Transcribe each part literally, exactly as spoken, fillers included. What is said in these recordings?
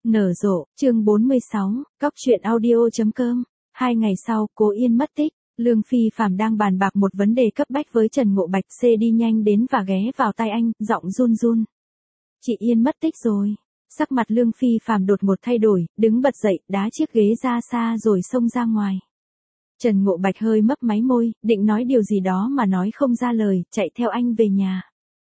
Nở rộ, chương bốn mươi sáu, Cóc truyện audio.com. Hai ngày sau, Cố Yên mất tích, Lương Phi Phạm đang bàn bạc một vấn đề cấp bách với Trần Ngộ Bạch. C đi nhanh đến và ghé vào tai anh, giọng run run. Chị Yên mất tích rồi. Sắc mặt Lương Phi Phạm đột ngột thay đổi, đứng bật dậy, đá chiếc ghế ra xa rồi xông ra ngoài. Trần Ngộ Bạch hơi mấp máy môi, định nói điều gì đó mà nói không ra lời, chạy theo anh về nhà.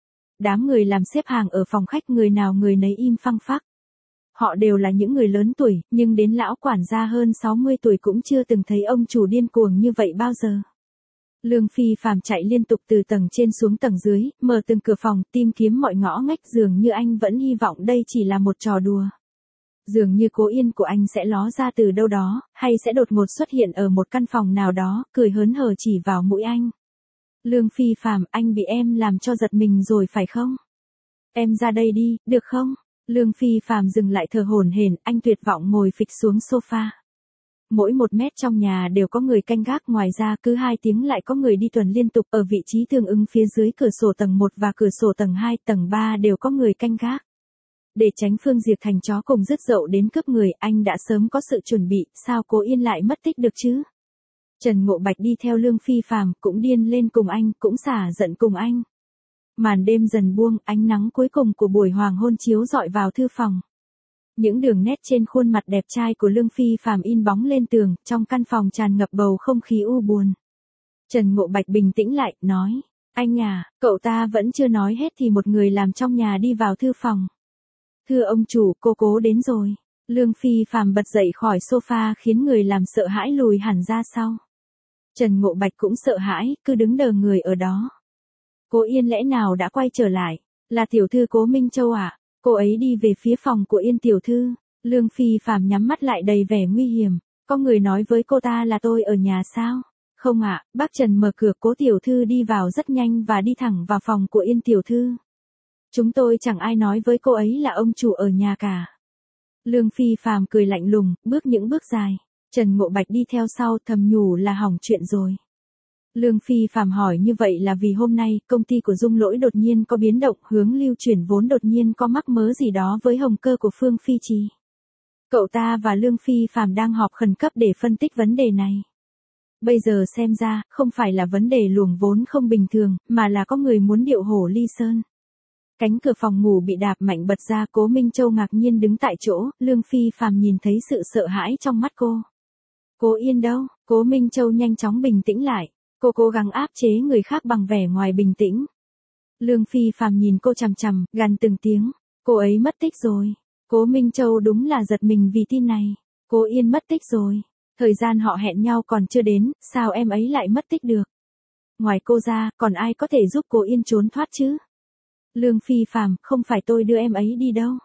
Đám người làm xếp hàng ở phòng khách người nào người nấy im phăng phắc. Họ đều là những người lớn tuổi, nhưng đến lão quản gia hơn sáu mươi tuổi cũng chưa từng thấy ông chủ điên cuồng như vậy bao giờ. Lương Phi Phạm chạy liên tục từ tầng trên xuống tầng dưới, mở từng cửa phòng, tìm kiếm mọi ngõ ngách, dường như anh vẫn hy vọng đây chỉ là một trò đùa. Dường như Cố Yên của anh sẽ ló ra từ đâu đó, hay sẽ đột ngột xuất hiện ở một căn phòng nào đó, cười hớn hở chỉ vào mũi anh. Lương Phi Phạm, anh bị em làm cho giật mình rồi phải không? Em ra đây đi, được không? Lương Phi Phạm dừng lại thở hổn hển, anh tuyệt vọng ngồi phịch xuống sofa. Mỗi một mét trong nhà đều có người canh gác, ngoài ra cứ hai tiếng lại có người đi tuần liên tục ở vị trí tương ứng phía dưới cửa sổ tầng một và cửa sổ tầng hai, tầng ba đều có người canh gác. Để tránh Phương Diệp thành chó cùng rứt dậu đến cướp người, anh đã sớm có sự chuẩn bị, sao Cố Yên lại mất tích được chứ? Trần Ngộ Bạch đi theo Lương Phi Phạm, cũng điên lên cùng anh, cũng xả giận cùng anh. Màn đêm dần buông, ánh nắng cuối cùng của buổi hoàng hôn chiếu rọi vào thư phòng. Những đường nét trên khuôn mặt đẹp trai của Lương Phi Phạm in bóng lên tường, trong căn phòng tràn ngập bầu không khí u buồn. Trần Ngộ Bạch bình tĩnh lại, nói, anh à, cậu ta vẫn chưa nói hết thì một người làm trong nhà đi vào thư phòng. Thưa ông chủ, cô Cố đến rồi. Lương Phi Phạm bật dậy khỏi sofa khiến người làm sợ hãi lùi hẳn ra sau. Trần Ngộ Bạch cũng sợ hãi, cứ đứng đờ người ở đó. Cố Yên lẽ nào đã quay trở lại? Là tiểu thư Cố Minh Châu à? Cô ấy đi về phía phòng của Yên tiểu thư. Lương Phi Phạm nhắm mắt lại đầy vẻ nguy hiểm. Có người nói với cô ta là tôi ở nhà sao? Không ạ, bác Trần mở cửa, Cố tiểu thư đi vào rất nhanh và đi thẳng vào phòng của Yên tiểu thư. Chúng tôi chẳng ai nói với cô ấy là ông chủ ở nhà cả. Lương Phi Phạm cười lạnh lùng, bước những bước dài. Trần Ngộ Bạch đi theo sau, thầm nhủ là hỏng chuyện rồi. Lương Phi Phạm hỏi như vậy là vì hôm nay, công ty của Dung Lỗi đột nhiên có biến động, hướng lưu chuyển vốn đột nhiên có mắc mớ gì đó với hồng cơ của Phương Phi Trì. Cậu ta và Lương Phi Phạm đang họp khẩn cấp để phân tích vấn đề này. Bây giờ xem ra, không phải là vấn đề luồng vốn không bình thường, mà là có người muốn điệu hổ ly sơn. Cánh cửa phòng ngủ bị đạp mạnh bật ra, Cố Minh Châu ngạc nhiên đứng tại chỗ, Lương Phi Phạm nhìn thấy sự sợ hãi trong mắt cô. Cố Yên đâu? Cố Minh Châu nhanh chóng bình tĩnh lại. Cô cố gắng áp chế người khác bằng vẻ ngoài bình tĩnh. Lương Phi Phạm nhìn cô chằm chằm, gằn từng tiếng. Cô ấy mất tích rồi. Cố Minh Châu đúng là giật mình vì tin này. Cố Yên mất tích rồi. Thời gian họ hẹn nhau còn chưa đến, sao em ấy lại mất tích được? Ngoài cô ra, còn ai có thể giúp Cố Yên trốn thoát chứ? Lương Phi Phạm, không phải tôi đưa em ấy đi đâu.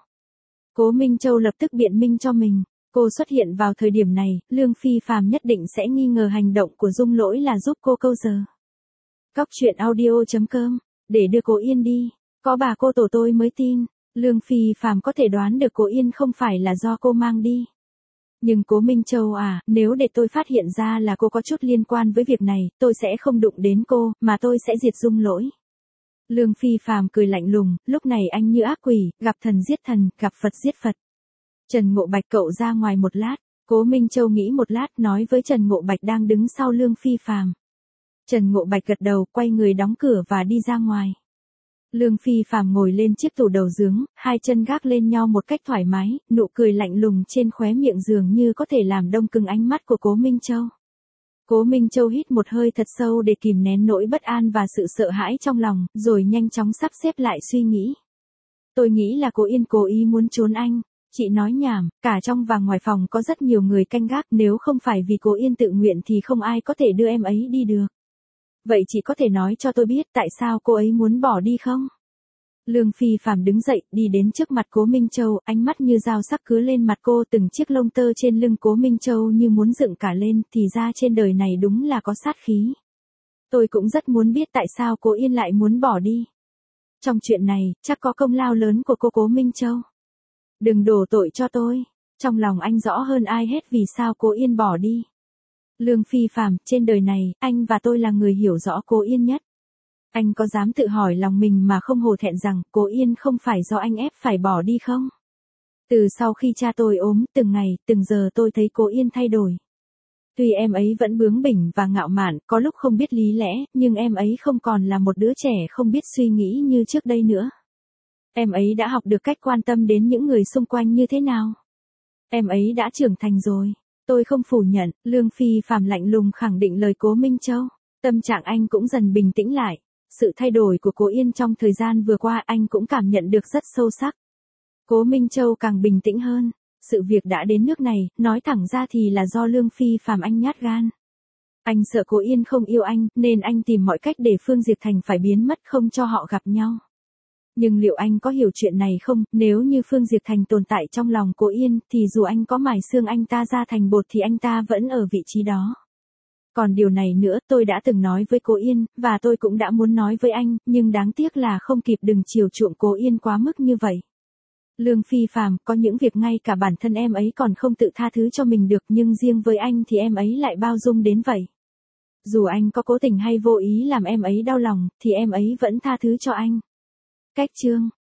Cố Minh Châu lập tức biện minh cho mình. Cô xuất hiện vào thời điểm này, Lương Phi Phạm nhất định sẽ nghi ngờ hành động của Dung Lỗi là giúp cô câu giờ. Cóc truyện audio.com, để đưa Cố Yên đi, có bà cô tổ tôi mới tin. Lương Phi Phạm có thể đoán được Cố Yên không phải là do cô mang đi. Nhưng Cố Minh Châu à, nếu để tôi phát hiện ra là cô có chút liên quan với việc này, tôi sẽ không đụng đến cô, mà tôi sẽ diệt Dung Lỗi. Lương Phi Phạm cười lạnh lùng, lúc này anh như ác quỷ, gặp thần giết thần, gặp Phật giết Phật. Trần Ngộ Bạch, cậu ra ngoài một lát. Cố Minh Châu nghĩ một lát, nói với Trần Ngộ Bạch đang đứng sau Lương Phi Phạm. Trần Ngộ Bạch gật đầu, quay người đóng cửa và đi ra ngoài. Lương Phi Phạm ngồi lên chiếc tủ đầu giường, hai chân gác lên nhau một cách thoải mái, nụ cười lạnh lùng trên khóe miệng dường như có thể làm đông cứng ánh mắt của Cố Minh Châu. Cố Minh Châu hít một hơi thật sâu để kìm nén nỗi bất an và sự sợ hãi trong lòng, rồi nhanh chóng sắp xếp lại suy nghĩ. Tôi nghĩ là Cố Yên cố ý muốn trốn anh. Chị nói nhảm, cả trong và ngoài phòng có rất nhiều người canh gác, nếu không phải vì Cố Yên tự nguyện thì không ai có thể đưa em ấy đi được. Vậy chị có thể nói cho tôi biết tại sao cô ấy muốn bỏ đi không? Lương Phi Phạm đứng dậy, đi đến trước mặt Cố Minh Châu, ánh mắt như dao sắc cứa lên mặt cô, từng chiếc lông tơ trên lưng Cố Minh Châu như muốn dựng cả lên, thì ra trên đời này đúng là có sát khí. Tôi cũng rất muốn biết tại sao Cố Yên lại muốn bỏ đi. Trong chuyện này, chắc có công lao lớn của cô Cố Minh Châu. Đừng đổ tội cho tôi. Trong lòng anh rõ hơn ai hết vì sao Cố Yên bỏ đi. Lương Phi Phạm, trên đời này, anh và tôi là người hiểu rõ Cố Yên nhất. Anh có dám tự hỏi lòng mình mà không hổ thẹn rằng Cố Yên không phải do anh ép phải bỏ đi không? Từ sau khi cha tôi ốm, từng ngày, từng giờ tôi thấy cô Yên thay đổi. Tuy em ấy vẫn bướng bỉnh và ngạo mạn, có lúc không biết lý lẽ, nhưng em ấy không còn là một đứa trẻ không biết suy nghĩ như trước đây nữa. Em ấy đã học được cách quan tâm đến những người xung quanh như thế nào. Em ấy đã trưởng thành rồi. Tôi không phủ nhận, Lương Phi Phạm lạnh lùng khẳng định lời Cố Minh Châu. Tâm trạng anh cũng dần bình tĩnh lại. Sự thay đổi của Cố Yên trong thời gian vừa qua anh cũng cảm nhận được rất sâu sắc. Cố Minh Châu càng bình tĩnh hơn. Sự việc đã đến nước này, nói thẳng ra thì là do Lương Phi Phạm anh nhát gan. Anh sợ Cố Yên không yêu anh, nên anh tìm mọi cách để Phương Diệp Thành phải biến mất không cho họ gặp nhau. Nhưng liệu anh có hiểu chuyện này không, nếu như Phương Diệp Thành tồn tại trong lòng Cố Yên, thì dù anh có mài xương anh ta ra thành bột thì anh ta vẫn ở vị trí đó. Còn điều này nữa tôi đã từng nói với Cố Yên, và tôi cũng đã muốn nói với anh, nhưng đáng tiếc là không kịp đừng chiều chuộng Cố Yên quá mức như vậy. Lương Phi Phạm, có những việc ngay cả bản thân em ấy còn không tự tha thứ cho mình được, nhưng riêng với anh thì em ấy lại bao dung đến vậy. Dù anh có cố tình hay vô ý làm em ấy đau lòng, thì em ấy vẫn tha thứ cho anh. Cách chương